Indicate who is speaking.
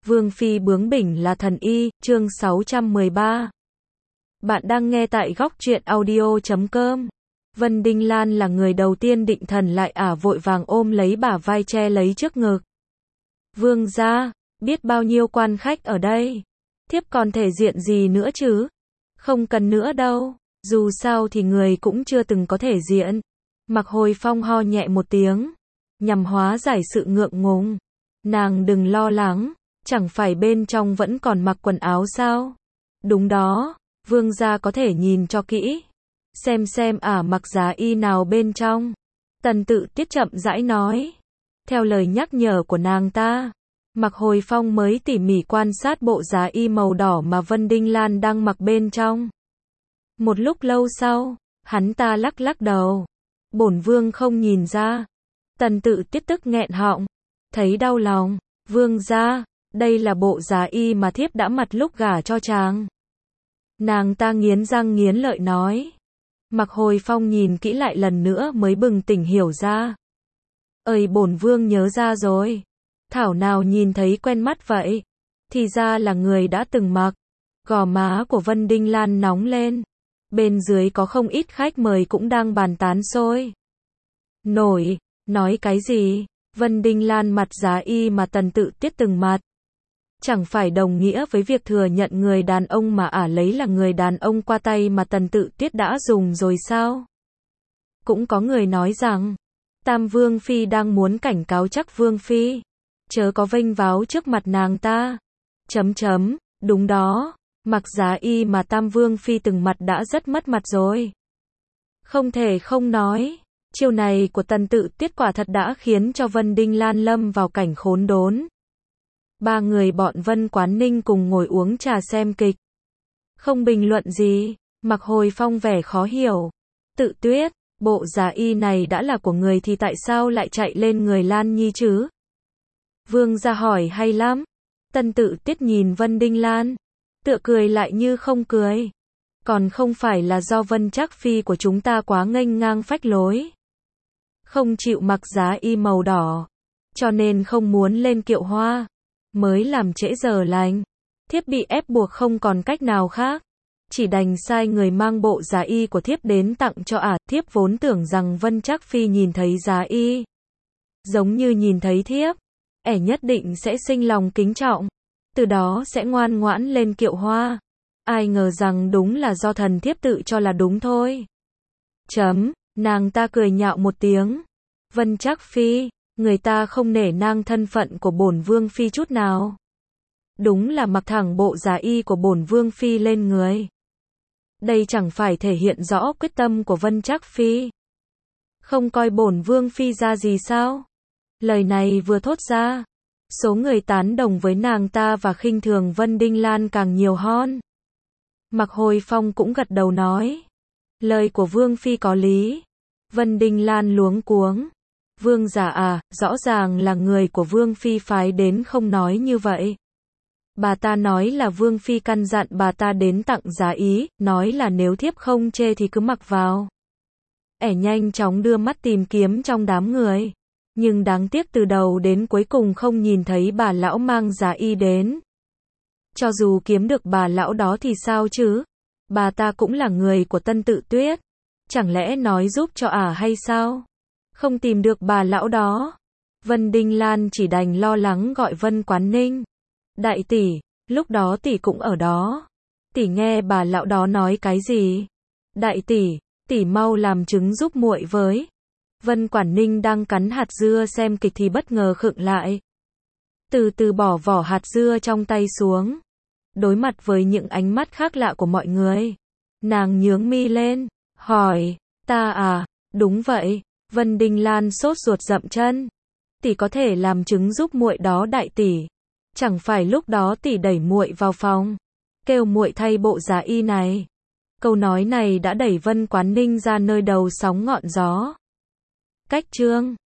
Speaker 1: Vương phi bướng bỉnh là thần y, chương 613. Bạn đang nghe tại góc truyện audio.com. Vân Đinh Lan là người đầu tiên định thần lại vội vàng ôm lấy bả vai che lấy trước ngực. Vương gia, biết bao nhiêu quan khách ở đây. Thiếp còn thể diện gì nữa chứ? Không cần nữa đâu, dù sao thì người cũng chưa từng có thể diện. Mặc Hồi Phong ho nhẹ một tiếng, nhằm hóa giải sự ngượng ngùng. Nàng đừng lo lắng, chẳng phải bên trong vẫn còn mặc quần áo sao? Đúng đó, vương gia có thể nhìn cho kỹ. Xem mặc giá y nào bên trong. Tần Tự Tiết chậm rãi nói. Theo lời nhắc nhở của nàng ta, Mặc Hồi Phong mới tỉ mỉ quan sát bộ giá y màu đỏ mà Vân Đinh Lan đang mặc bên trong. Một lúc lâu sau, hắn ta lắc lắc đầu. Bổn vương không nhìn ra. Tần Tự Tiết tức nghẹn họng, thấy đau lòng. Vương gia, đây là bộ giá y mà thiếp đã mặc lúc gả cho chàng. Nàng ta nghiến răng nghiến lợi nói. Mặc Hồi Phong nhìn kỹ lại lần nữa mới bừng tỉnh hiểu ra. Ơi, bổn vương nhớ ra rồi. Thảo nào nhìn thấy quen mắt vậy. Thì ra là người đã từng mặc. Gò má của Vân Đinh Lan nóng lên. Bên dưới có không ít khách mời cũng đang bàn tán sôi nổi. Nói cái gì? Vân Đinh Lan mặc giá y mà Tần Tự Tiết từng mặc. Chẳng phải đồng nghĩa với việc thừa nhận người đàn ông mà lấy là người đàn ông qua tay mà Tần Tự Tiết đã dùng rồi sao? Cũng có người nói rằng, Tam Vương Phi đang muốn cảnh cáo chắc Vương Phi. Chớ có vênh váo trước mặt nàng ta. Đúng đó, mặc giá y mà Tam Vương Phi từng mặc đã rất mất mặt rồi. Không thể không nói. Chiêu này của Tần Tự Tiết quả thật đã khiến cho Vân Đinh Lan lâm vào cảnh khốn đốn. Ba người bọn Vân Quán Ninh cùng ngồi uống trà xem kịch. Không bình luận gì, Mặc Hồi Phong vẻ khó hiểu. Tự Tuyết, bộ giá y này đã là của người thì tại sao lại chạy lên người Lan Nhi chứ? Vương gia hỏi hay lắm. Tần Tự Tiết nhìn Vân Đinh Lan, tựa cười lại như không cười. Còn không phải là do Vân Trác Phi của chúng ta quá nghênh ngang phách lối. Không chịu mặc giá y màu đỏ, cho nên không muốn lên kiệu hoa, mới làm trễ giờ lành. Thiếp bị ép buộc không còn cách nào khác, chỉ đành sai người mang bộ giá y của thiếp đến tặng cho thiếp vốn tưởng rằng Vân Trác Phi nhìn thấy giá y, giống như nhìn thấy thiếp, nhất định sẽ sinh lòng kính trọng, từ đó sẽ ngoan ngoãn lên kiệu hoa. Ai ngờ rằng đúng là do thần thiếp tự cho là đúng thôi. Nàng ta cười nhạo một tiếng. Vân Trác Phi, người ta không nể nang thân phận của bổn Vương Phi chút nào. Đúng là mặc thẳng bộ giá y của bổn Vương Phi lên người. Đây chẳng phải thể hiện rõ quyết tâm của Vân Trác Phi. Không coi bổn Vương Phi ra gì sao? Lời này vừa thốt ra, số người tán đồng với nàng ta và khinh thường Vân Đinh Lan càng nhiều hơn. Mặc Hồi Phong cũng gật đầu nói. Lời của Vương Phi có lý. Vân Đinh Lan luống cuống. Vương giả rõ ràng là người của Vương Phi phái đến không nói như vậy. Bà ta nói là Vương Phi căn dặn bà ta đến tặng giá y, nói là nếu thiếp không chê thì cứ mặc vào. Nhanh chóng đưa mắt tìm kiếm trong đám người. Nhưng đáng tiếc từ đầu đến cuối cùng không nhìn thấy bà lão mang giá y đến. Cho dù kiếm được bà lão đó thì sao chứ? Bà ta cũng là người của Tần Tự Tuyết. Chẳng lẽ nói giúp cho hay sao? Không tìm được bà lão đó. Vân Đinh Lan chỉ đành lo lắng gọi Vân Quán Ninh. Đại tỷ, lúc đó tỷ cũng ở đó. Tỷ nghe bà lão đó nói cái gì? Đại tỷ mau làm trứng giúp muội với. Vân Quán Ninh đang cắn hạt dưa xem kịch thì bất ngờ khựng lại. Từ từ bỏ vỏ hạt dưa trong tay xuống. Đối mặt với những ánh mắt khác lạ của mọi người, nàng nhướng mi lên, hỏi, ta đúng vậy. Vân Đinh Lan sốt ruột dậm chân. Tỷ có thể làm trứng giúp muội đó đại tỷ. Chẳng phải lúc đó tỷ đẩy muội vào phòng, kêu muội thay bộ giá y này. Câu nói này đã đẩy Vân Quán Ninh ra nơi đầu sóng ngọn gió. Cách chương